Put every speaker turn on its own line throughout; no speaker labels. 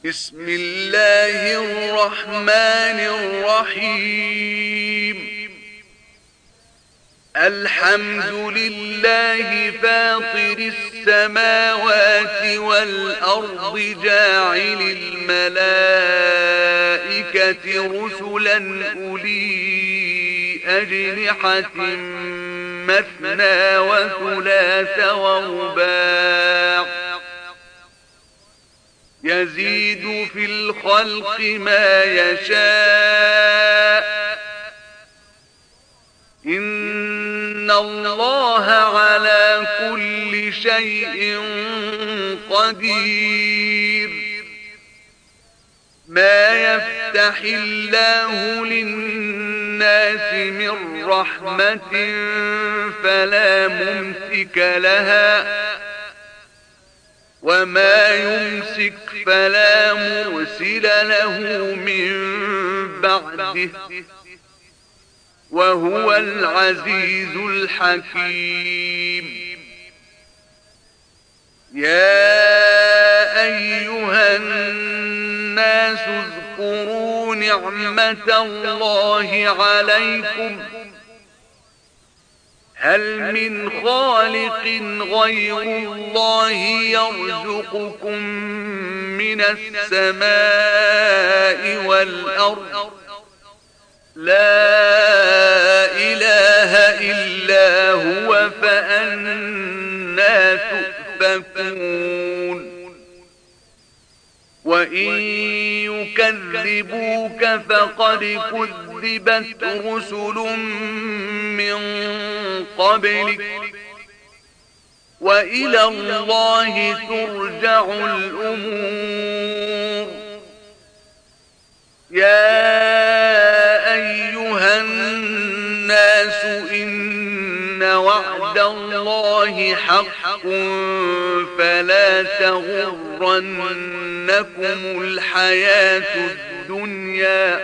بسم الله الرحمن الرحيم. الحمد لله فاطر السماوات والأرض جاعل الملائكة رسلا أولي أجنحة مثنى وثلاث ورباع يزيد في الخلق ما يشاء إن الله على كل شيء قدير. ما يفتح الله للناس من رحمة فلا ممسك لها وما يمسك فلا مرسل له من بعده وهو العزيز الحكيم. يا أيها الناس اذكروا نعمة الله عليكم هل من خالق غير الله يرزقكم من السماء والأرض لا إله إلا هو فأنى تؤفكون. وإن يكذبوك فقد كذبت رسل من قبلك وإلى الله ترجع الأمور. يا أيها الناس إن وعد الله حق فلا تغرنكم الحياة الدنيا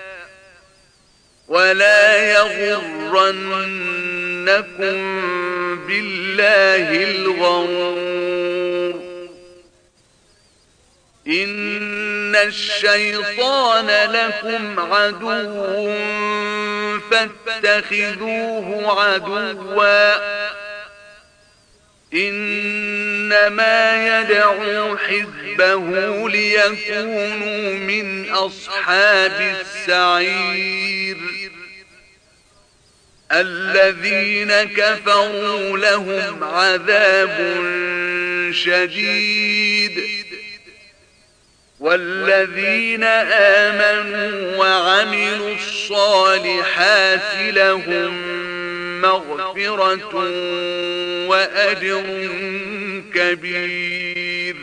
ولا يغرنكم بالله الغرور. إن الشيطان لكم عدو فاتخذوه عدوا إنما يدعو حزبه ليكونوا من أصحاب السعير. الذين كفروا لهم عذاب شديد والذين آمنوا وعملوا الصالحات لهم مغفرة وأجر كبير.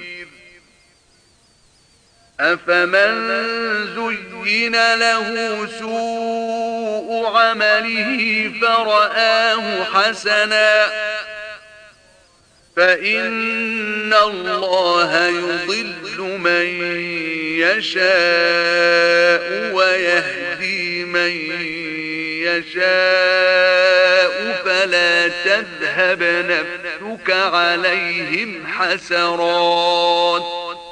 أفمن زين له سوء عمله فرآه حسنا فإن الله يضل من يشاء ويهدي من يشاء فلا تذهب نفسك عليهم حسرات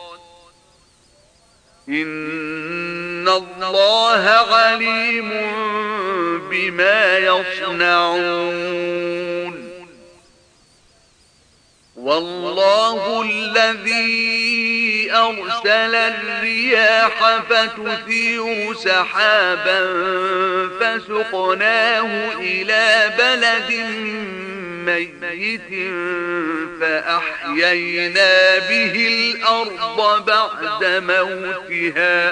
إن الله عليم بما يصنعون. والله الذي أرسل الرياح فتثير سحابا فسقناه إلى بلد ميت فأحيينا به الأرض بعد موتها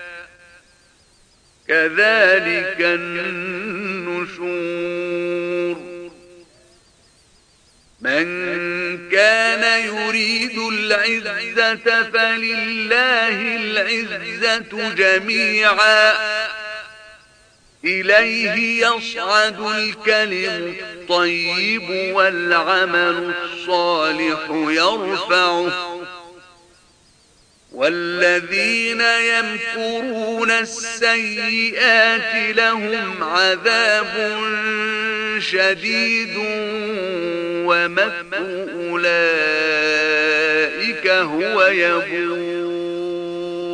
كذلك النشور. من كان يريد العزة فلله العزة جميعا إليه يصعد الكلم الطيب والعمل الصالح يرفعه والذين يمكرون السيئات لهم عذاب شديد ومكر أولئك هو يبور.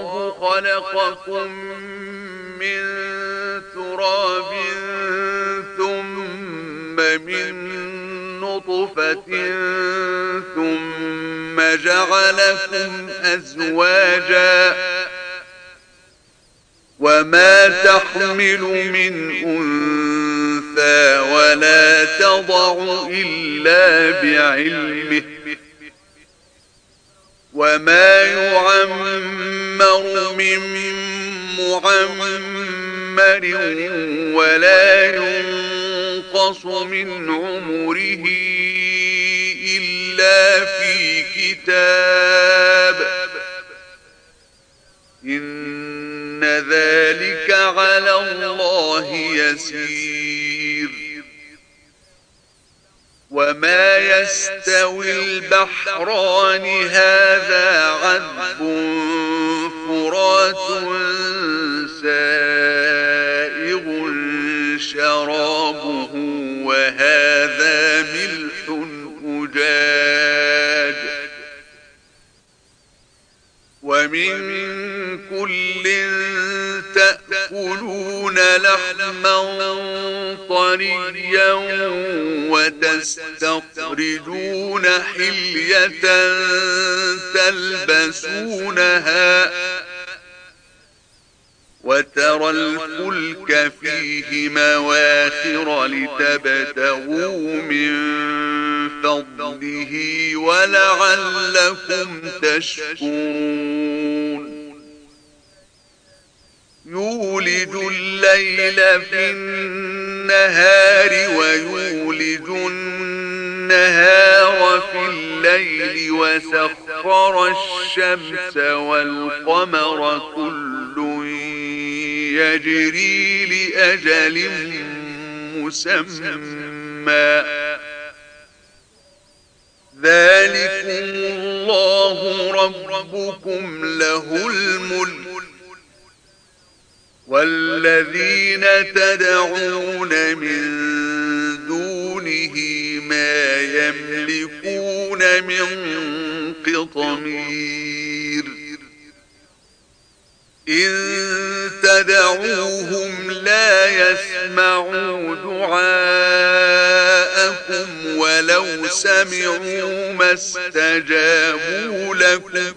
الله خلقكم من تراب ثم من نطفة ثم جعلكم أزواجا وما تحمل من أنثى ولا تضع إلا بعلمه وما يعمر من معمر ولا ينقص من عمره إلا في كتاب إن ذلك على الله يسير وما يستوي البحران هذا عذب فرات سائغ شرابه وهذا ملح أجاج ومن كل تأكلون لحما طريا وتستخرجون حلية تلبسونها وترى الفلك فيه مواخر لتبتغوا من فضله ولعلكم تشكرون يولج الليل في النهار ويولج النهار في الليل وسخر الشمس والقمر كل يجري لأجل مسمى ذلكم الله ربكم له الملك والذين تدعون من دونه ما يملكون من قطمير إن تدعوهم لا يسمعوا دعاءكم ولو سمعوا ما استجابوا لكم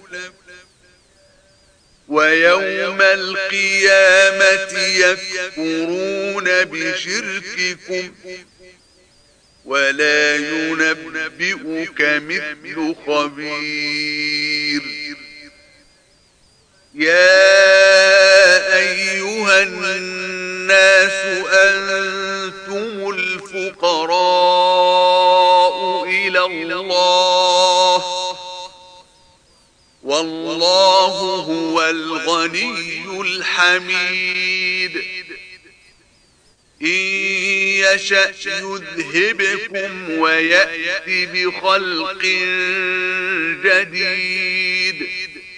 ويوم القيامة يكفرون بشرككم ولا ينبئك مثل خبير يا أيها الناس أنتم الفقراء إلى الله والله هو الغني الحميد إن يشأ يذهبكم ويأتي بخلق جديد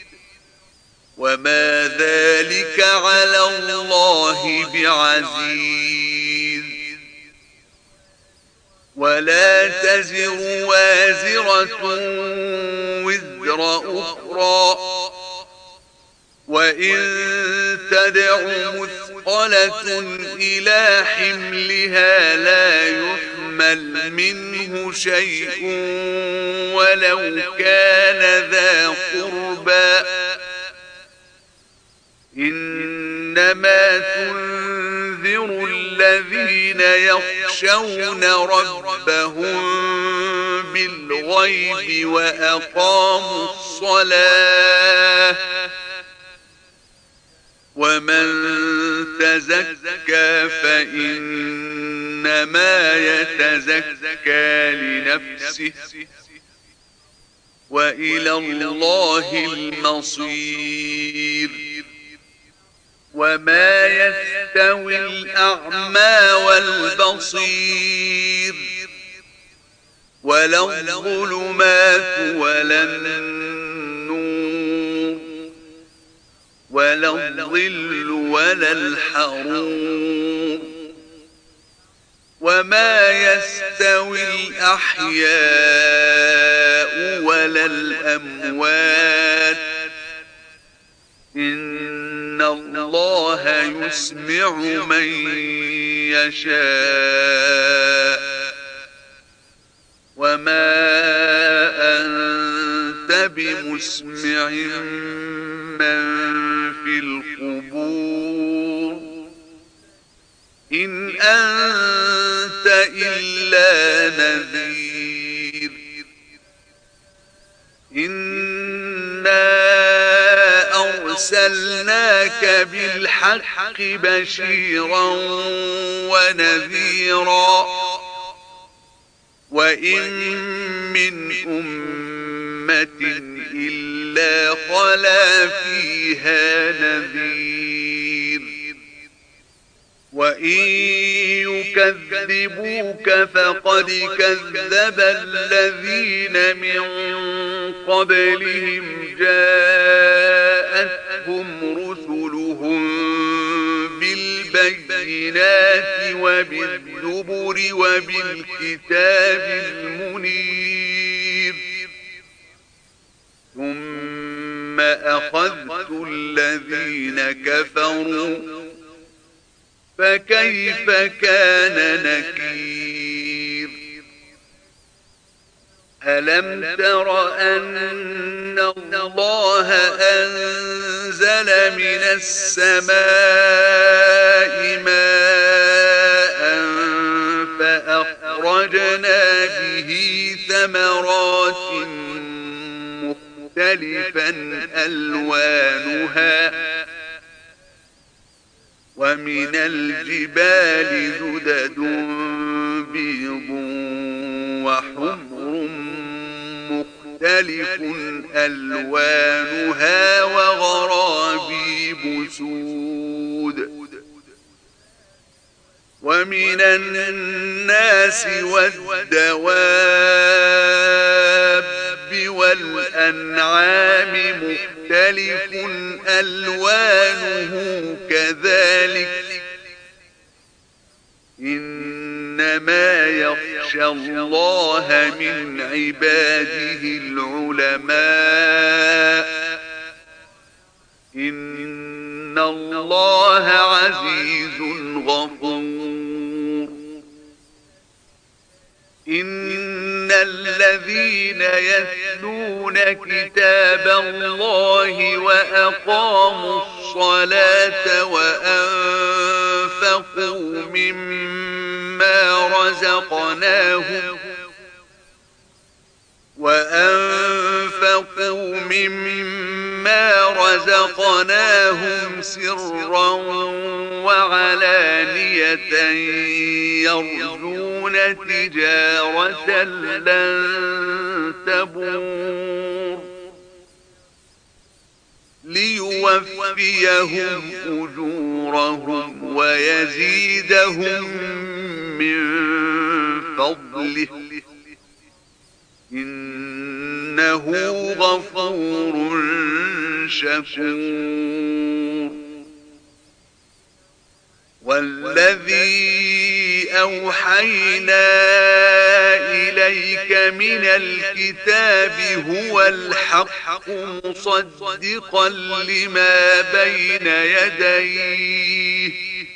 وما ذلك على الله بعزيز ولا تزر وازرة وزر أخرى وإن تدع مثقلة إلى حملها لا يحمل منه شيء ولو كان ذا قربى إنما تنذر الذين يخشون ربهم بالغيب وأقاموا الصلاة ومن تزكى فإنما يتزكى لنفسه وإلى الله المصير وما يستوي الأعمى والبصير ولا الظلمات ولا النور ولا الظل ولا الحرور وما يستوي الأحياء ولا الأموات إن الله يسمع من يشاء وما أنت بمسمع من في القبور إن أنت إلا نذير إنا أرسلناك بالحق بشيرا ونذيرا وإن من أمة إلا خلا فيها نذير وإن يكذبوك فقد كذب الذين من قبلهم جاءتهم رسلهم بالبينات وبالزبر وبالكتاب المنير ثم أخذت الذين كفروا فكيف كان نكير ألم تر أن الله أنزل من السماء ماء فأخرجنا به ثمرات مختلفا ألوانها ومن الجبال جدد بيض وحمر مختلف ألوانها وغرابيب سود ومن الناس والدواب والأنعام مختلف ألوانه كذلك إنما يخشى الله من عباده العلماء إن الله عزيز غفور إن الذين يتلون كتاب الله وأقاموا الصلاة وأنفقوا مما رزقناهم سرا وعلانية يرجون تجارة لن تبور ليوفيهم أجورهم ويزيدهم من فضله إنه غفور شكور والذي أوحينا إليك من الكتاب هو الحق مصدقا لما بين يديه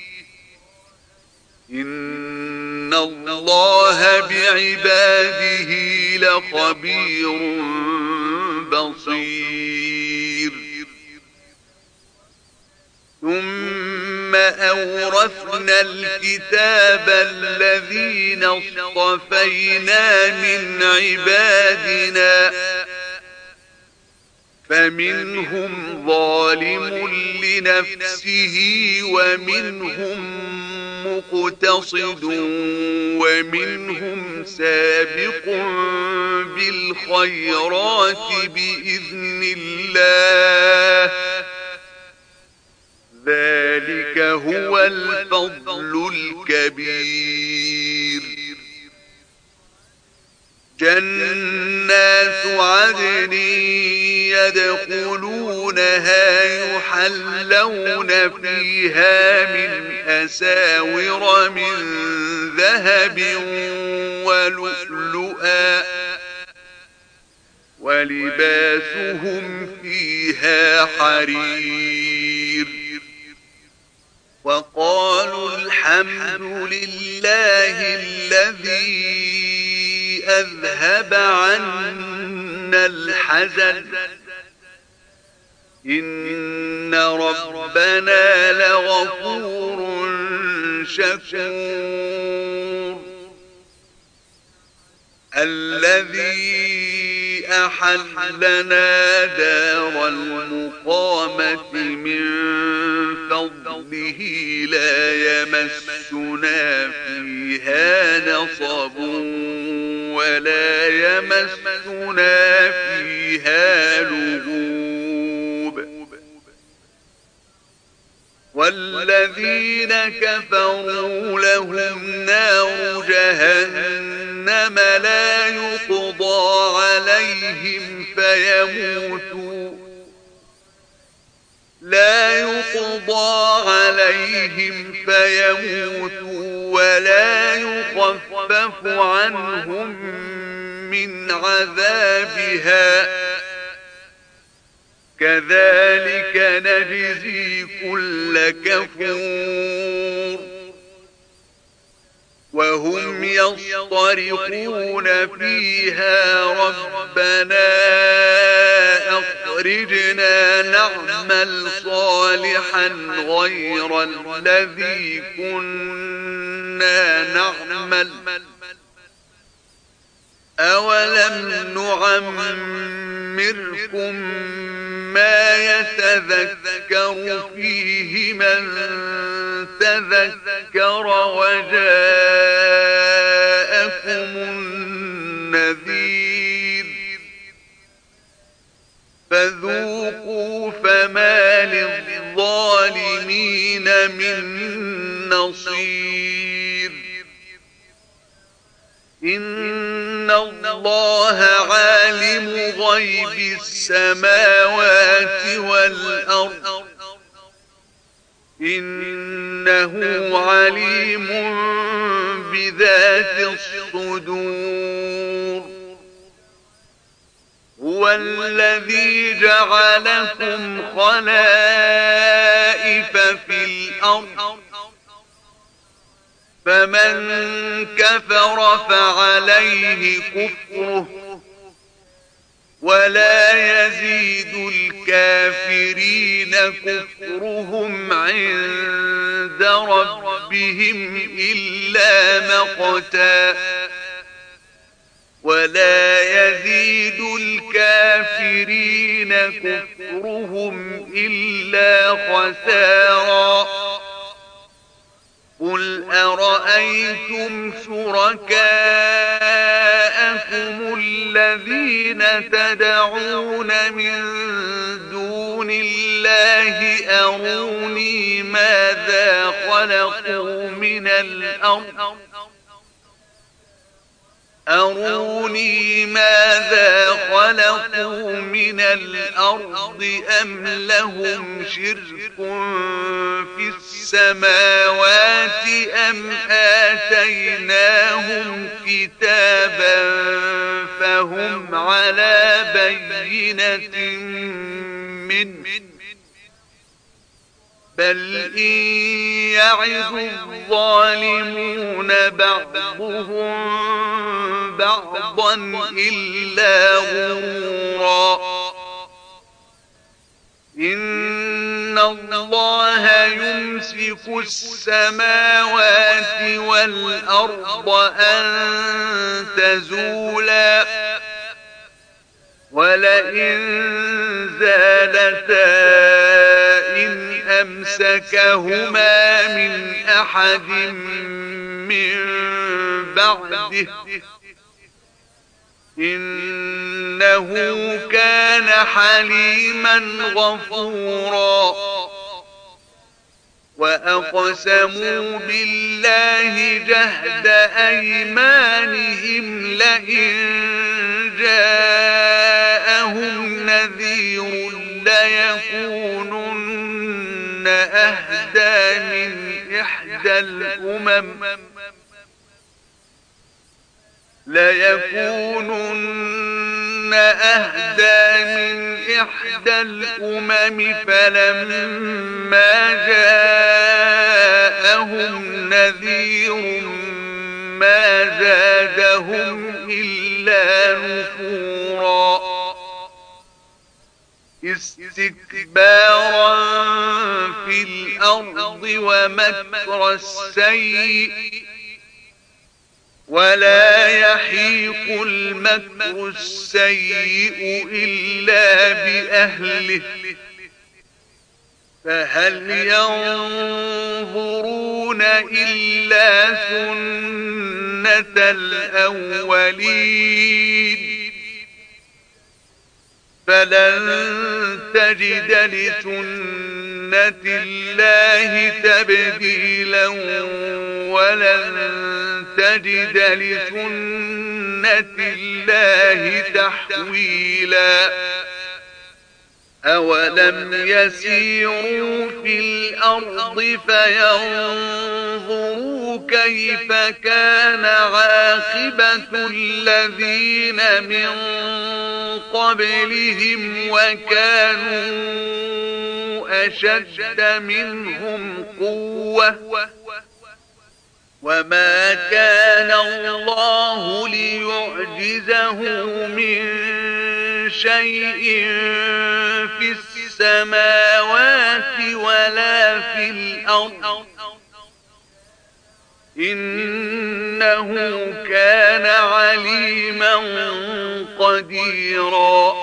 إن الله بعباده لخبير بصير ثم أورثنا الكتاب الذين اصطفينا من عبادنا فمنهم ظالم لنفسه ومنهم مقتصد ومنهم سابق بالخيرات بإذن الله ذلك هو الفضل الكبير جنات عدن يدخلونها يحلون فيها من أساور من ذهب ولؤلؤا ولباسهم فيها حرير وقالوا الحمد لله الذي أذهب عنا الحزن إن ربنا لغفور شكور الذي أحلنا دار المقامة من فضله لا يمسنا فيها نصب ولا يمسنا فيها لغوب والذين كفروا لهم نار جهنم لا يقضى عليهم فيموتوا ولا يخفف عنهم من عذابها كذلك نجزي كل كفور وهم يصطرخون فيها ربنا أخرجنا نعمل صالحا غير الذي كنا نعمل أولم نعمركم ما يتذكر فيه من تذكر وجاءكم النذير فذوقوا فما للظالمين من نصير إن الله عالم غيب السماوات والأرض إنه عليم بذات الصدور هو الذي جعلكم خلائف في الأرض فمن كفر فعليه كفره ولا يزيد الكافرين كفرهم عند ربهم إلا مقتا ولا يزيد الكافرين كفرهم إلا خسارا قل أرأيتم شركاءكم الذين تدعون من دون الله أروني ماذا خلقوا من الأرض أم لهم شرك في السماوات أم آتيناهم كتابا فهم على بينة منه بل إن يعظ الظالمون بعضهم بعضا إلا غرورا إن الله يمسك السماوات والأرض أن تزولا ولئن زالتا إن أمسكهما من أحد من بعده إنه كان حليما غفورا وأقسموا بالله جهد أيمانهم لئن جاءهم نذير ليكونن أهدى من إحدى الأمم أهدى من إحدى الأمم فلما جاءهم نذير ما زادهم إلا نفورا استكبارا في الأرض ومكر السيء ولا يحيق المكر السيء إلا بأهله فهل ينظرون إلا سنة الأولين فلن تجد لسنة الله تبديلا ولن تجد لسنة الله تحويلا أولم يسيروا في الأرض فينظروا كيف كان عاقبة الذين من قبلهم وكانوا أشد منهم قوة وما كان الله ليعجزه من شيء في السماوات ولا في الأرض إنه كان عليما قديرا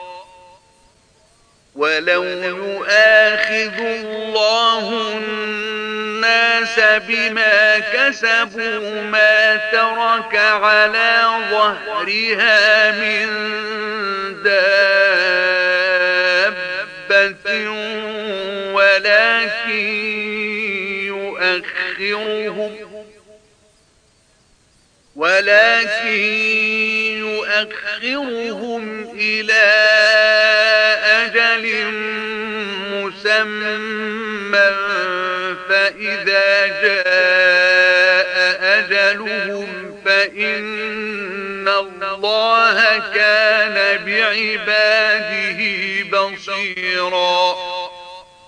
ولو يؤاخذ الله الناس بما كسبوا ما ترك على ظهرها من دابة ولكن يؤخرهم إلى أجل مسمى فإذا جاء أجلهم فإن الله كان بعباده بصيرا